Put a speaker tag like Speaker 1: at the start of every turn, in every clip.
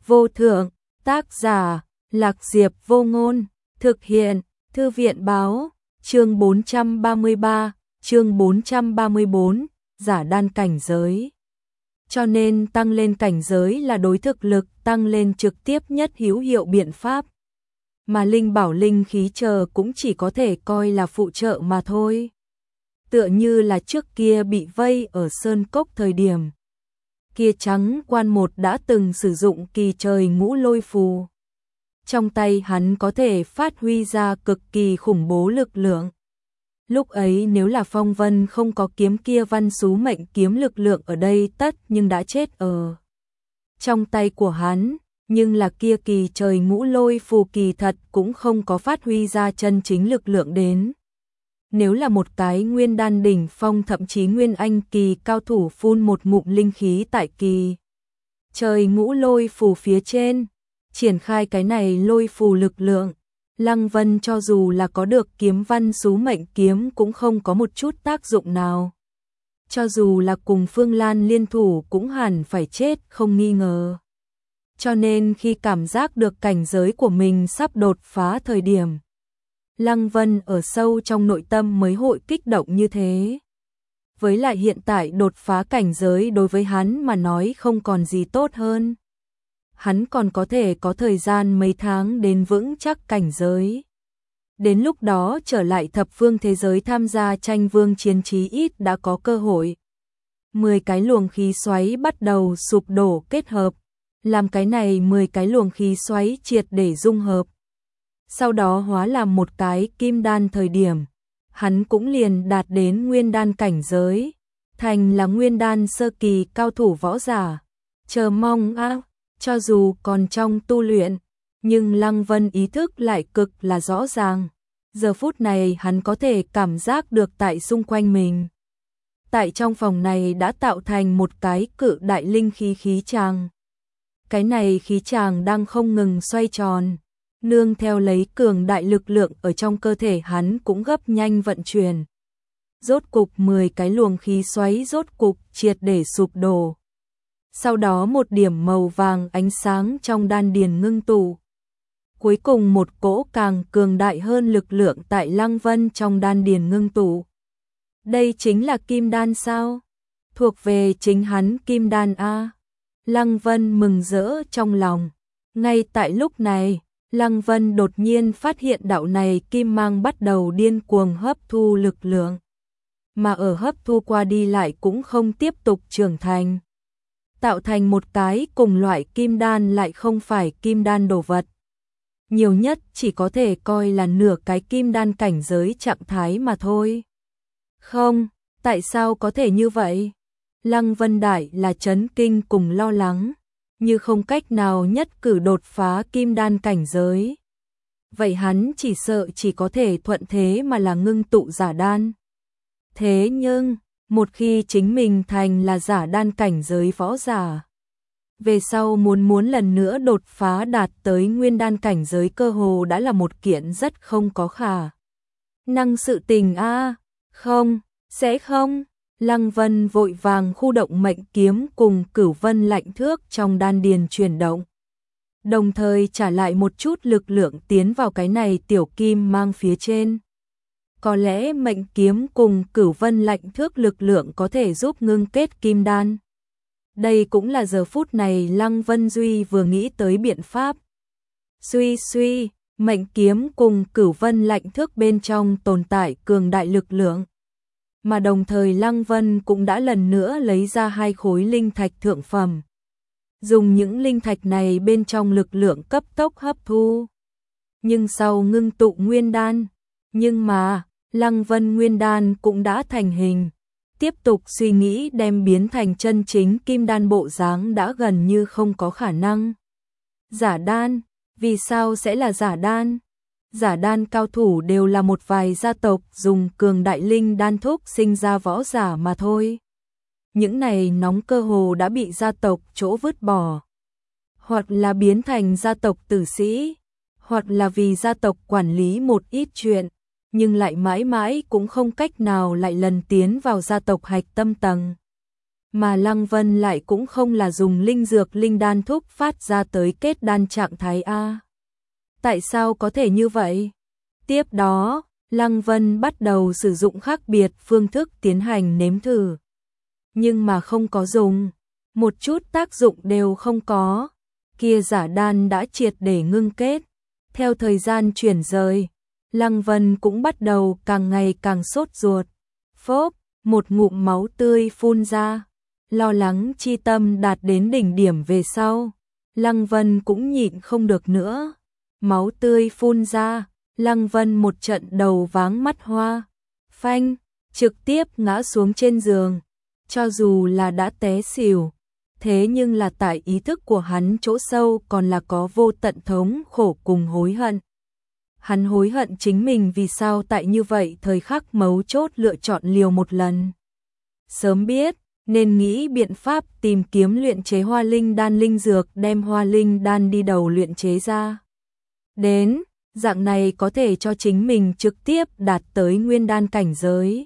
Speaker 1: vô thượng, tác giả, Lạc Diệp Vô Ngôn, thực hiện, Thư viện báo, chương 433, chương 434, giả đan cảnh giới. Cho nên tăng lên cảnh giới là đối thực lực tăng lên trực tiếp nhất hữu hiệu biện pháp. Mà linh bảo linh khí chờ cũng chỉ có thể coi là phụ trợ mà thôi. Tựa như là trước kia bị vây ở sơn cốc thời điểm. Kia Trắng Quan một đã từng sử dụng kỳ trời ngũ lôi phù. Trong tay hắn có thể phát huy ra cực kỳ khủng bố lực lượng. Lúc ấy nếu là Phong Vân không có kiếm kia văn sú mệnh kiếm lực lượng ở đây tất nhưng đã chết ở trong tay của hắn, nhưng là kia kỳ trời ngũ lôi phù kỳ thật cũng không có phát huy ra chân chính lực lượng đến. Nếu là một cái nguyên đan đỉnh phong thậm chí nguyên anh kỳ cao thủ phun một ngụm linh khí tại kỳ trời ngũ lôi phù phía trên, triển khai cái này lôi phù lực lượng, Lăng Vân cho dù là có được kiếm văn sú mệnh kiếm cũng không có một chút tác dụng nào. Cho dù là cùng Phương Lan liên thủ cũng hẳn phải chết không nghi ngờ. Cho nên khi cảm giác được cảnh giới của mình sắp đột phá thời điểm, Lăng Vân ở sâu trong nội tâm mới hội kích động như thế. Với lại hiện tại đột phá cảnh giới đối với hắn mà nói không còn gì tốt hơn. Hắn còn có thể có thời gian mấy tháng đến vững chắc cảnh giới. Đến lúc đó trở lại thập phương thế giới tham gia tranh vương chiến chí ít đã có cơ hội. 10 cái luồng khí xoáy bắt đầu sụp đổ kết hợp, làm cái này 10 cái luồng khí xoáy triệt để dung hợp. Sau đó hóa làm một cái kim đan thời điểm, hắn cũng liền đạt đến nguyên đan cảnh giới, thành là nguyên đan sơ kỳ cao thủ võ giả. Chờ mong cho dù còn trong tu luyện, nhưng Lăng Vân ý thức lại cực là rõ ràng. Giờ phút này hắn có thể cảm giác được tại xung quanh mình. Tại trong phòng này đã tạo thành một cái cự đại linh khí khí tràng. Cái này khí tràng đang không ngừng xoay tròn, nương theo lấy cường đại lực lượng ở trong cơ thể hắn cũng gấp nhanh vận chuyển. Rốt cục 10 cái luồng khí xoáy rốt cục triệt để sụp đổ. Sau đó một điểm màu vàng ánh sáng trong đan điền ngưng tụ. Cuối cùng một cỗ càng cường đại hơn lực lượng tại Lăng Vân trong đan điền ngưng tụ. Đây chính là kim đan sao? Thuộc về chính hắn kim đan a. Lăng Vân mừng rỡ trong lòng. Ngay tại lúc này, Lăng Vân đột nhiên phát hiện đạo này kim mang bắt đầu điên cuồng hấp thu lực lượng. Mà ở hấp thu qua đi lại cũng không tiếp tục trưởng thành. Tạo thành một cái cùng loại kim đan lại không phải kim đan đồ vật. Nhiều nhất chỉ có thể coi là nửa cái kim đan cảnh giới trạng thái mà thôi. Không, tại sao có thể như vậy? Lăng Vân Đại là chấn kinh cùng lo lắng, như không cách nào nhất cử đột phá kim đan cảnh giới. Vậy hắn chỉ sợ chỉ có thể thuận thế mà là ngưng tụ giả đan. Thế nhưng, một khi chính mình thành là giả đan cảnh giới võ giả, về sau muốn lần nữa đột phá đạt tới nguyên đan cảnh giới cơ hồ đã là một kiện rất không có khả năng sự tình a. Không, sẽ không. Lăng Vân vội vàng khu động mệnh kiếm cùng Cửu Vân Lạnh Thước trong đan điền chuyển động, đồng thời trả lại một chút lực lượng tiến vào cái này tiểu kim mang phía trên. Có lẽ mệnh kiếm cùng Cửu Vân Lạnh Thước lực lượng có thể giúp ngưng kết kim đan. Đây cũng là giờ phút này Lăng Vân Duy vừa nghĩ tới biện pháp. Suy, mệnh kiếm cùng Cửu Vân Lạnh Thước bên trong tồn tại cường đại lực lượng. Mà đồng thời Lăng Vân cũng đã lần nữa lấy ra 2 khối linh thạch thượng phẩm. Dùng những linh thạch này bên trong lực lượng cấp tốc hấp thu. Nhưng sau ngưng tụ nguyên đan. Nhưng mà, Lăng Vân nguyên đan cũng đã thành hình. Tiếp tục suy nghĩ đem biến thành chân chính kim đan bộ dáng đã gần như không có khả năng. Giả đan, vì sao sẽ là giả đan? Giả đan cao thủ đều là một vài gia tộc dùng cường đại linh đan thúc sinh ra võ giả mà thôi. Những này nóng cơ hồ đã bị gia tộc chỗ vứt bỏ. Hoặc là biến thành gia tộc tử sĩ, hoặc là vì gia tộc quản lý một ít chuyện, nhưng lại mãi mãi cũng không cách nào lại lần tiến vào gia tộc hạch tâm tầng. mà Lăng Vân lại cũng không là dùng linh dược linh đan thúc phát ra tới kết đan trạng thái a. Tại sao có thể như vậy? Tiếp đó, Lăng Vân bắt đầu sử dụng khác biệt phương thức tiến hành nếm thử. Nhưng mà không có dùng, một chút tác dụng đều không có. Kia giả đan đã triệt để ngưng kết. Theo thời gian chuyển rời, Lăng Vân cũng bắt đầu càng ngày càng sốt ruột. Phốp, một ngụm máu tươi phun ra. Lo lắng chi tâm đạt đến đỉnh điểm về sau. Lăng Vân cũng nhịn không được nữa. Máu tươi phun ra, Lăng Vân một trận đầu váng mắt hoa. Phanh, trực tiếp ngã xuống trên giường. Cho dù là đã té xỉu, thế nhưng là tại ý thức của hắn chỗ sâu còn là có vô tận thống khổ cùng hối hận. Hắn hối hận chính mình vì sao tại như vậy thời khắc mấu chốt lựa chọn liều một lần. Sớm biết, nên nghĩ biện pháp tìm kiếm luyện chế hoa linh đan linh dược đem hoa linh đan đi đầu luyện chế ra. Đến, dạng này có thể cho chính mình trực tiếp đạt tới nguyên đan cảnh giới.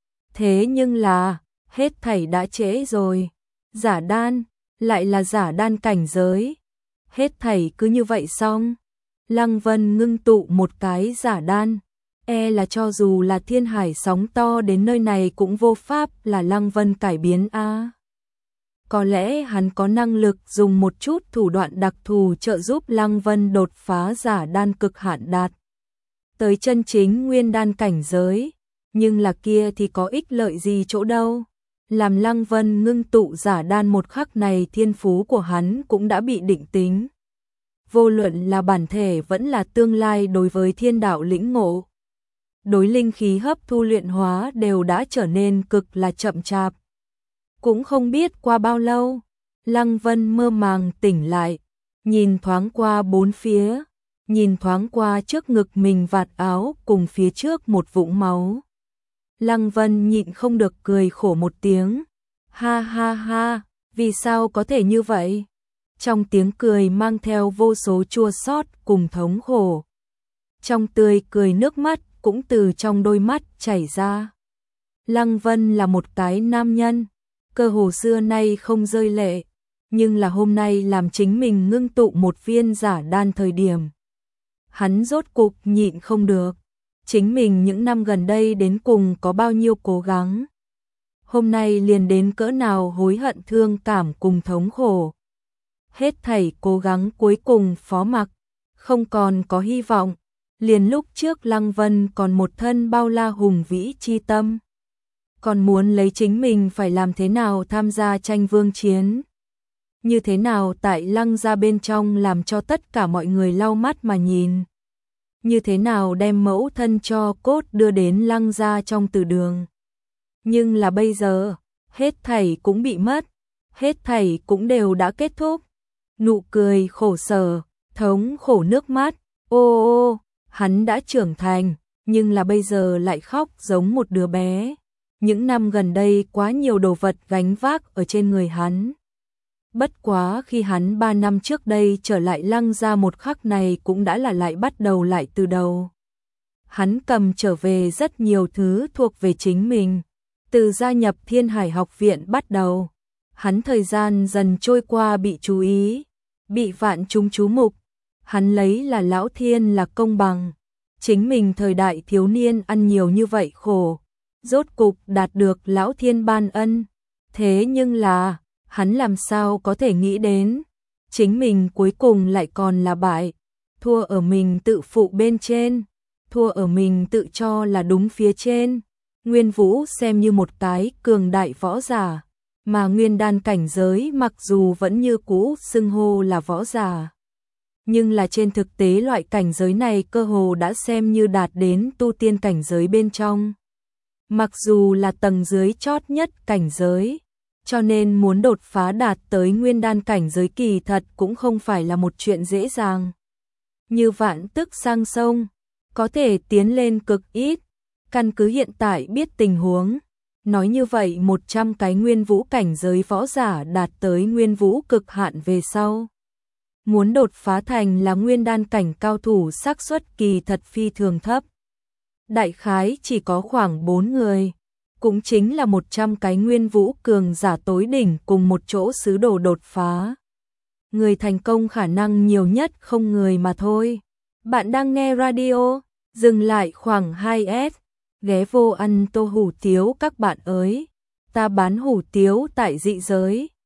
Speaker 1: Thế nhưng là, hết thảy đã trễ rồi. Giả đan, lại là giả đan cảnh giới. Hết thảy cứ như vậy xong. Lăng Vân ngưng tụ một cái giả đan. Là cho dù là thiên hải sóng to đến nơi này cũng vô pháp là Lăng Vân cải biến a. Có lẽ hắn có năng lực dùng một chút thủ đoạn đặc thù trợ giúp Lăng Vân đột phá giả đan cực hạn đạt tới chân chính nguyên đan cảnh giới, nhưng là kia thì có ích lợi gì chỗ đâu. Làm Lăng Vân ngưng tụ giả đan một khắc này thiên phú của hắn cũng đã bị định tính. Vô luận là bản thể vẫn là tương lai đối với thiên đạo lĩnh ngộ. Đối linh khí hấp thu luyện hóa đều đã trở nên cực là chậm chạp. Cũng không biết qua bao lâu, Lăng Vân mơ màng tỉnh lại, nhìn thoáng qua bốn phía, nhìn thoáng qua trước ngực mình vạt áo cùng phía trước một vũng máu. Lăng Vân nhịn không được cười khổ một tiếng. Ha ha ha, vì sao có thể như vậy? Trong tiếng cười mang theo vô số chua xót cùng thống khổ. Trong tươi cười nước mắt cũng từ trong đôi mắt chảy ra. Lăng Vân là một cái nam nhân, cơ hồ xưa nay không rơi lệ, nhưng là hôm nay làm chính mình ngưng tụ một viên giả đan thời điểm. Hắn rốt cục nhịn không được. Chính mình những năm gần đây đến cùng có bao nhiêu cố gắng. Hôm nay liền đến cỡ nào hối hận thương cảm cùng thống khổ. Hết thảy cố gắng cuối cùng phó mặc, không còn có hy vọng. Liền lúc trước Lăng Vân còn một thân bao la hùng vĩ chi tâm. Còn muốn lấy chính mình phải làm thế nào tham gia tranh vương chiến. Như thế nào tại Lăng gia bên trong làm cho tất cả mọi người lau mắt mà nhìn. Như thế nào đem mẫu thân cho cốt đưa đến Lăng gia trong từ đường. Nhưng là bây giờ, hết thảy cũng bị mất, hết thảy cũng đều đã kết thúc. Nụ cười khổ sở, thống khổ nước mắt, ô ô, hắn đã trưởng thành, nhưng là bây giờ lại khóc giống một đứa bé. Những năm gần đây quá nhiều đồ vật gánh vác ở trên người hắn. Bất quá khi hắn 3 năm trước đây trở lại Lăng gia một khắc này cũng đã là lại bắt đầu lại từ đầu. Hắn cầm trở về rất nhiều thứ thuộc về chính mình. Từ gia nhập Thiên Hải học viện bắt đầu, hắn thời gian dần trôi qua bị chú ý, bị vạn chúng chú mục. Hắn lấy là lão thiên là công bằng. Chính mình thời đại thiếu niên ăn nhiều như vậy khổ, rốt cục đạt được lão thiên ban ân. Thế nhưng là, hắn làm sao có thể nghĩ đến, chính mình cuối cùng lại còn là bại, thua ở mình tự phụ bên trên, thua ở mình tự cho là đúng phía trên. Nguyên Vũ xem như một cái cường đại võ giả, mà nguyên đan cảnh giới mặc dù vẫn như cũ xưng hô là võ giả. Nhưng là trên thực tế loại cảnh giới này cơ hồ đã xem như đạt đến tu tiên cảnh giới bên trong. Mặc dù là tầng dưới chót nhất cảnh giới, cho nên muốn đột phá đạt tới nguyên đan cảnh giới kỳ thật cũng không phải là một chuyện dễ dàng. Như vạn tức sang sông, có thể tiến lên cực ít. Căn cứ hiện tại biết tình huống, nói như vậy 100 cái nguyên vũ cảnh giới võ giả đạt tới nguyên vũ cực hạn về sau. Muốn đột phá thành là nguyên đan cảnh cao thủ xác suất kỳ thật phi thường thấp. Đại khái chỉ có khoảng 4 người. cũng chính là 100 cái nguyên vũ cường giả tối đỉnh cùng một chỗ sứ đồ đột phá. Người thành công khả năng nhiều nhất không người mà thôi. Bạn đang nghe radio, dừng lại khoảng 2S, ghé vô ăn tô hủ tiếu các bạn ơi. Ta bán hủ tiếu tại dị giới.